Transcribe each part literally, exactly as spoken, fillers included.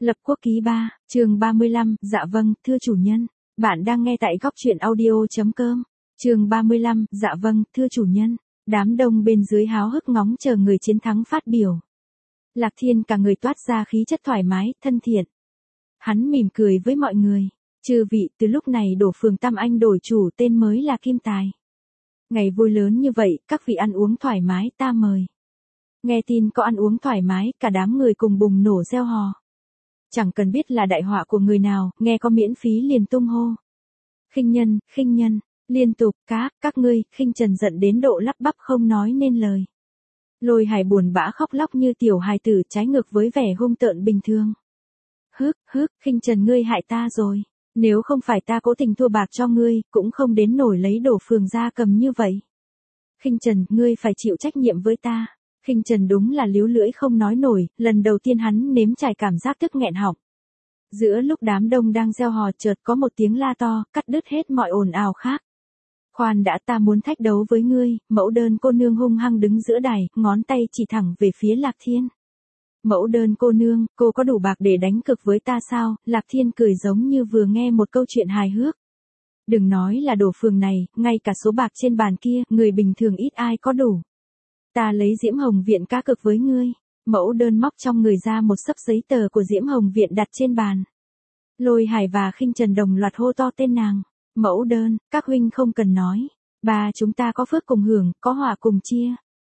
Lập quốc ký ba, chương ba mươi lăm, dạ vâng, thưa chủ nhân. Bạn đang nghe tại góc truyện audio.com. Chương ba mươi lăm, dạ vâng, thưa chủ nhân. Đám đông bên dưới háo hức ngóng chờ người chiến thắng phát biểu. Lạc Thiên cả người toát ra khí chất thoải mái, thân thiện. Hắn mỉm cười với mọi người. Chư vị, từ lúc này đổ phường Tam Anh đổi chủ tên mới là Kim Tài. Ngày vui lớn như vậy, các vị ăn uống thoải mái, ta mời. Nghe tin có ăn uống thoải mái, cả đám người cùng bùng nổ reo hò. Chẳng cần biết là đại họa của người nào, nghe có miễn phí liền tung hô. Khinh nhân, khinh nhân, liên tục, cá, các ngươi, Khinh Trần giận đến độ lắp bắp không nói nên lời. Lôi Hải buồn bã khóc lóc như tiểu hài tử, trái ngược với vẻ hung tợn bình thường. Hức, hức, Khinh Trần ngươi hại ta rồi. Nếu không phải ta cố tình thua bạc cho ngươi, cũng không đến nổi lấy đổ phường ra cầm như vậy. Khinh Trần, ngươi phải chịu trách nhiệm với ta. Khinh Trần đúng là líu lưỡi không nói nổi, lần đầu tiên hắn nếm trải cảm giác tức nghẹn họng. Giữa lúc đám đông đang reo hò chợt có một tiếng la to, cắt đứt hết mọi ồn ào khác. Khoan đã, ta muốn thách đấu với ngươi. Mẫu Đơn cô nương hung hăng đứng giữa đài, ngón tay chỉ thẳng về phía Lạc Thiên. Mẫu Đơn cô nương, cô có đủ bạc để đánh cược với ta sao? Lạc Thiên cười giống như vừa nghe một câu chuyện hài hước. Đừng nói là đổ phường này, ngay cả số bạc trên bàn kia, người bình thường ít ai có đủ. Ta lấy Diễm Hồng Viện cá cược với ngươi. Mẫu Đơn móc trong người ra một xấp giấy tờ của Diễm Hồng Viện đặt trên bàn. Lôi Hải và Khinh Trần đồng loạt hô to tên nàng. Mẫu Đơn, các huynh không cần nói. Ba chúng ta có phước cùng hưởng, có họa cùng chia.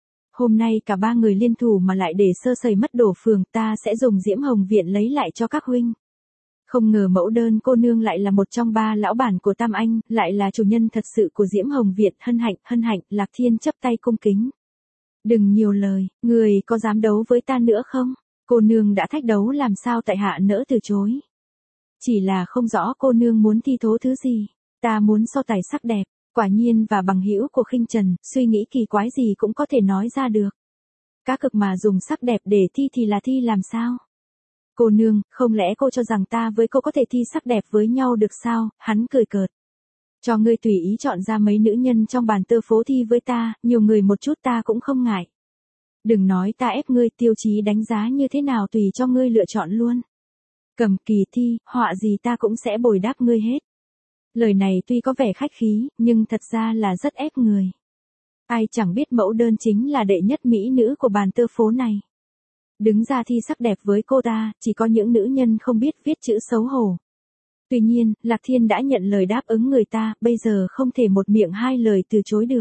Hôm nay cả ba người liên thủ mà lại để sơ sẩy mất đổ phường, ta sẽ dùng Diễm Hồng Viện lấy lại cho các huynh. Không ngờ Mẫu Đơn cô nương lại là một trong ba lão bản của Tam Anh, lại là chủ nhân thật sự của Diễm Hồng Viện. Hân hạnh, hân hạnh, Lạc Thiên chắp tay cung kính. Đừng nhiều lời, người có dám đấu với ta nữa không? Cô nương đã thách đấu làm sao tại hạ nỡ từ chối. Chỉ là không rõ cô nương muốn thi thố thứ gì. Ta muốn so tài sắc đẹp. Quả nhiên và bằng hữu của Khinh Trần, suy nghĩ kỳ quái gì cũng có thể nói ra được. Cá cực mà dùng sắc đẹp để thi thì là thi làm sao? Cô nương, không lẽ cô cho rằng ta với cô có thể thi sắc đẹp với nhau được sao? Hắn cười cợt. Cho ngươi tùy ý chọn ra mấy nữ nhân trong bàn tơ phố thi với ta, nhiều người một chút ta cũng không ngại. Đừng nói ta ép ngươi, tiêu chí đánh giá như thế nào tùy cho ngươi lựa chọn luôn. Cầm kỳ thi, họa gì ta cũng sẽ bồi đáp ngươi hết. Lời này tuy có vẻ khách khí, nhưng thật ra là rất ép người. Ai chẳng biết Mẫu Đơn chính là đệ nhất mỹ nữ của bàn tơ phố này. Đứng ra thi sắc đẹp với cô ta, chỉ có những nữ nhân không biết viết chữ xấu hổ. Tuy nhiên, Lạc Thiên đã nhận lời đáp ứng người ta, bây giờ không thể một miệng hai lời từ chối được.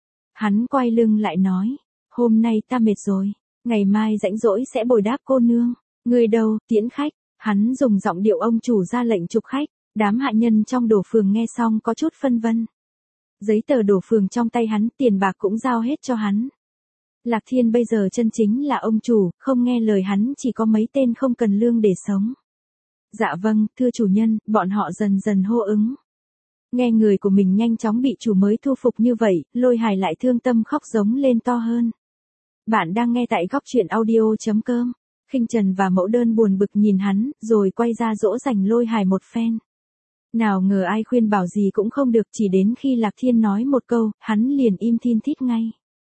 Hắn quay lưng lại nói, hôm nay ta mệt rồi, ngày mai rảnh rỗi sẽ bồi đáp cô nương. Người đâu, tiễn khách. Hắn dùng giọng điệu ông chủ ra lệnh chụp khách. Đám hạ nhân trong đổ phường nghe xong có chút phân vân. Giấy tờ đổ phường trong tay hắn, tiền bạc cũng giao hết cho hắn. Lạc Thiên bây giờ chân chính là ông chủ, không nghe lời hắn chỉ có mấy tên không cần lương để sống. Dạ vâng, thưa chủ nhân, bọn họ dần dần hô ứng. Nghe người của mình nhanh chóng bị chủ mới thu phục như vậy, Lôi Hải lại thương tâm khóc giống lên to hơn. Bạn đang nghe tại góc truyện audio.com. Khinh Trần và Mẫu Đơn buồn bực nhìn hắn, rồi quay ra dỗ dành Lôi Hải một phen. Nào ngờ ai khuyên bảo gì cũng không được, chỉ đến khi Lạc Thiên nói một câu, hắn liền im thin thít ngay.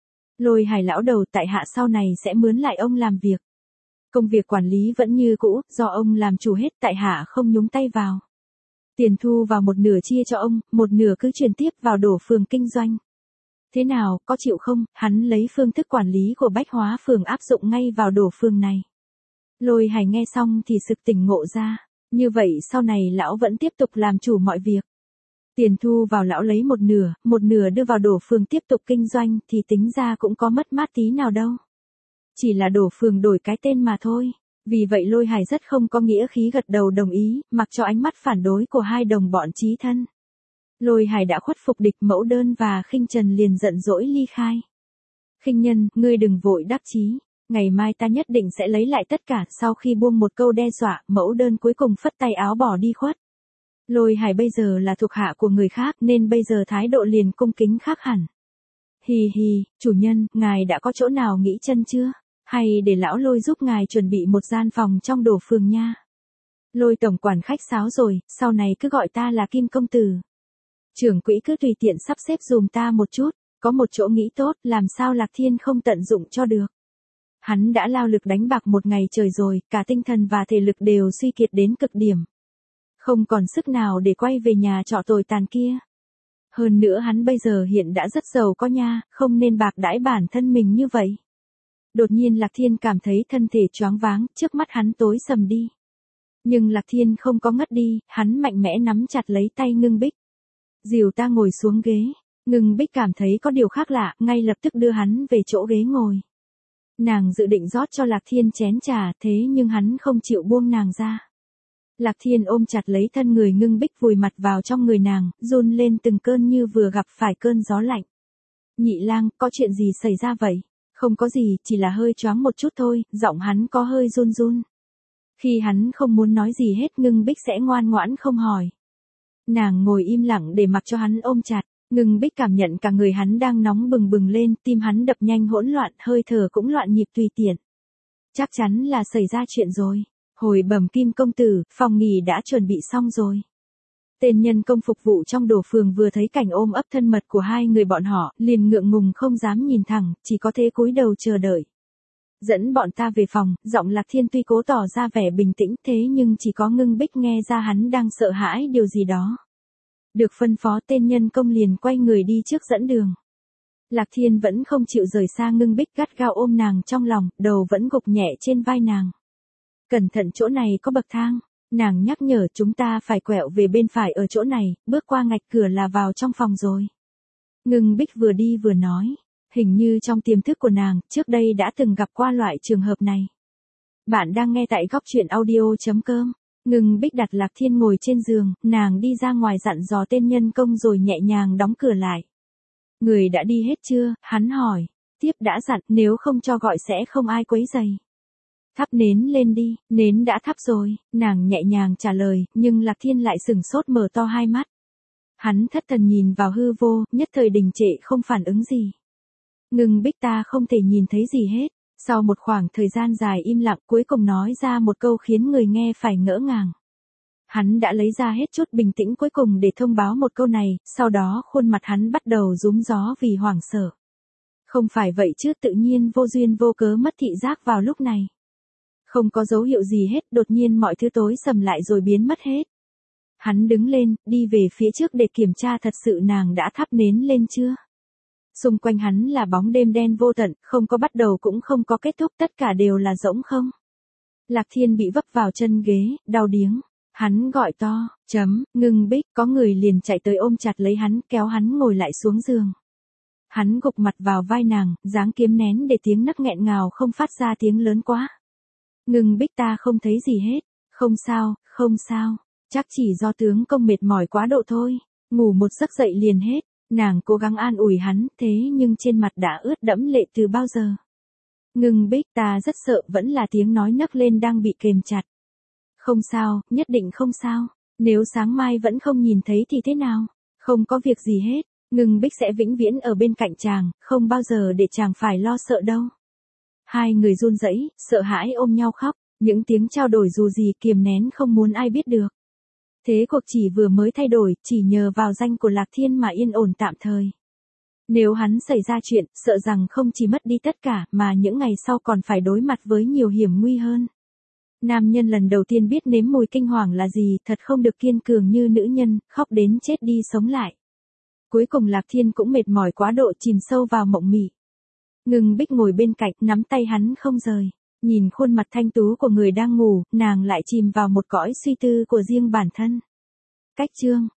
Lôi Hải lão đầu, tại hạ sau này sẽ mướn lại ông làm việc. Công việc quản lý vẫn như cũ, do ông làm chủ hết, tại hạ không nhúng tay vào. Tiền thu vào một nửa chia cho ông, một nửa cứ truyền tiếp vào đổ phường kinh doanh. Thế nào, có chịu không? Hắn lấy phương thức quản lý của Bách Hóa phường áp dụng ngay vào đổ phường này. Lôi Hải nghe xong thì sực tỉnh ngộ ra. Như vậy sau này lão vẫn tiếp tục làm chủ mọi việc. Tiền thu vào lão lấy một nửa, một nửa đưa vào đổ phường tiếp tục kinh doanh thì tính ra cũng có mất mát tí nào đâu. Chỉ là đổ phường đổi cái tên mà thôi. Vì vậy Lôi Hải rất không có nghĩa khí gật đầu đồng ý, mặc cho ánh mắt phản đối của hai đồng bọn chí thân. Lôi Hải đã khuất phục địch. Mẫu Đơn và Khinh Trần liền giận dỗi ly khai. Khinh nhân, ngươi đừng vội đắc chí. Ngày mai ta nhất định sẽ lấy lại tất cả. Sau khi buông một câu đe dọa, Mẫu Đơn cuối cùng phất tay áo bỏ đi khuất. Lôi Hải bây giờ là thuộc hạ của người khác nên bây giờ thái độ liền cung kính khác hẳn. Hì hì, chủ nhân, ngài đã có chỗ nào nghỉ chân chưa? Hay để lão Lôi giúp ngài chuẩn bị một gian phòng trong đổ phường nha. Lôi tổng quản khách sáo rồi, sau này cứ gọi ta là Kim công tử. Trưởng quỹ cứ tùy tiện sắp xếp dùm ta một chút, có một chỗ nghỉ tốt, làm sao Lạc Thiên không tận dụng cho được. Hắn đã lao lực đánh bạc một ngày trời rồi, cả tinh thần và thể lực đều suy kiệt đến cực điểm. Không còn sức nào để quay về nhà trọ tồi tàn kia. Hơn nữa hắn bây giờ hiện đã rất giàu có nha, không nên bạc đãi bản thân mình như vậy. Đột nhiên Lạc Thiên cảm thấy thân thể choáng váng, trước mắt hắn tối sầm đi. Nhưng Lạc Thiên không có ngất đi, hắn mạnh mẽ nắm chặt lấy tay Ngưng Bích. Dìu ta ngồi xuống ghế, Ngưng Bích cảm thấy có điều khác lạ, ngay lập tức đưa hắn về chỗ ghế ngồi. Nàng dự định rót cho Lạc Thiên chén trà, thế nhưng hắn không chịu buông nàng ra. Lạc Thiên ôm chặt lấy thân người Ngưng Bích vùi mặt vào trong người nàng, run lên từng cơn như vừa gặp phải cơn gió lạnh. Nhị lang, có chuyện gì xảy ra vậy? Không có gì, chỉ là hơi choáng một chút thôi, giọng hắn có hơi run run. Khi hắn không muốn nói gì hết, Ngưng Bích sẽ ngoan ngoãn không hỏi. Nàng ngồi im lặng để mặc cho hắn ôm chặt. Ngưng Bích cảm nhận cả người hắn đang nóng bừng bừng lên, tim hắn đập nhanh hỗn loạn, hơi thở cũng loạn nhịp tùy tiện. Chắc chắn là xảy ra chuyện rồi. Hồi bẩm Kim công tử, phòng nghỉ đã chuẩn bị xong rồi. Tên nhân công phục vụ trong đổ phường vừa thấy cảnh ôm ấp thân mật của hai người bọn họ, liền ngượng ngùng không dám nhìn thẳng, chỉ có thế cúi đầu chờ đợi. Dẫn bọn ta về phòng, giọng Lạc Thiên tuy cố tỏ ra vẻ bình tĩnh thế nhưng chỉ có Ngưng Bích nghe ra hắn đang sợ hãi điều gì đó. Được phân phó, tên nhân công liền quay người đi trước dẫn đường. Lạc Thiên vẫn không chịu rời xa Ngưng Bích, gắt gao ôm nàng trong lòng, đầu vẫn gục nhẹ trên vai nàng. Cẩn thận, chỗ này có bậc thang. Nàng nhắc nhở, chúng ta phải quẹo về bên phải ở chỗ này, bước qua ngạch cửa là vào trong phòng rồi. Ngưng Bích vừa đi vừa nói. Hình như trong tiềm thức của nàng, trước đây đã từng gặp qua loại trường hợp này. Bạn đang nghe tại góc truyện audio chấm com. Ngưng Bích đặt Lạc Thiên ngồi trên giường, nàng đi ra ngoài dặn dò tên nhân công rồi nhẹ nhàng đóng cửa lại. Người đã đi hết chưa? Hắn hỏi. Tiếp đã dặn, nếu không cho gọi sẽ không ai quấy rầy. Thắp nến lên đi, nến đã thắp rồi, nàng nhẹ nhàng trả lời, nhưng Lạc Thiên lại sửng sốt mở to hai mắt. Hắn thất thần nhìn vào hư vô, nhất thời đình trệ không phản ứng gì. Ngưng Bích, ta không thể nhìn thấy gì hết. Sau một khoảng thời gian dài im lặng, cuối cùng nói ra một câu khiến người nghe phải ngỡ ngàng. Hắn đã lấy ra hết chút bình tĩnh cuối cùng để thông báo một câu này, sau đó khuôn mặt hắn bắt đầu rúm gió vì hoảng sợ. Không phải vậy chứ, tự nhiên vô duyên vô cớ mất thị giác vào lúc này. Không có dấu hiệu gì hết, đột nhiên mọi thứ tối sầm lại rồi biến mất hết. Hắn đứng lên, đi về phía trước để kiểm tra thật sự nàng đã thắp nến lên chưa. Xung quanh hắn là bóng đêm đen vô tận, không có bắt đầu cũng không có kết thúc, tất cả đều là rỗng không. Lạc Thiên bị vấp vào chân ghế, đau điếng. Hắn gọi to, chấm, Ngưng Bích, có người liền chạy tới ôm chặt lấy hắn, kéo hắn ngồi lại xuống giường. Hắn gục mặt vào vai nàng, dáng kiếm nén để tiếng nấc nghẹn ngào không phát ra tiếng lớn quá. Ngưng Bích, ta không thấy gì hết. Không sao, không sao. Chắc chỉ do tướng công mệt mỏi quá độ thôi. Ngủ một giấc dậy liền hết. Nàng cố gắng an ủi hắn, thế nhưng trên mặt đã ướt đẫm lệ từ bao giờ. Ngưng Bích, ta rất sợ, vẫn là tiếng nói nấc lên đang bị kềm chặt. Không sao, nhất định không sao. Nếu sáng mai vẫn không nhìn thấy thì thế nào? Không có việc gì hết. Ngưng Bích sẽ vĩnh viễn ở bên cạnh chàng, không bao giờ để chàng phải lo sợ đâu. Hai người run rẩy, sợ hãi ôm nhau khóc, những tiếng trao đổi dù gì kiềm nén không muốn ai biết được. Thế cuộc chỉ vừa mới thay đổi, chỉ nhờ vào danh của Lạc Thiên mà yên ổn tạm thời. Nếu hắn xảy ra chuyện, sợ rằng không chỉ mất đi tất cả, mà những ngày sau còn phải đối mặt với nhiều hiểm nguy hơn. Nam nhân lần đầu tiên biết nếm mùi kinh hoàng là gì, thật không được kiên cường như nữ nhân, khóc đến chết đi sống lại. Cuối cùng Lạc Thiên cũng mệt mỏi quá độ, chìm sâu vào mộng mị. Ngưng Bích ngồi bên cạnh, nắm tay hắn không rời. Nhìn khuôn mặt thanh tú của người đang ngủ, nàng lại chìm vào một cõi suy tư của riêng bản thân. Cách chương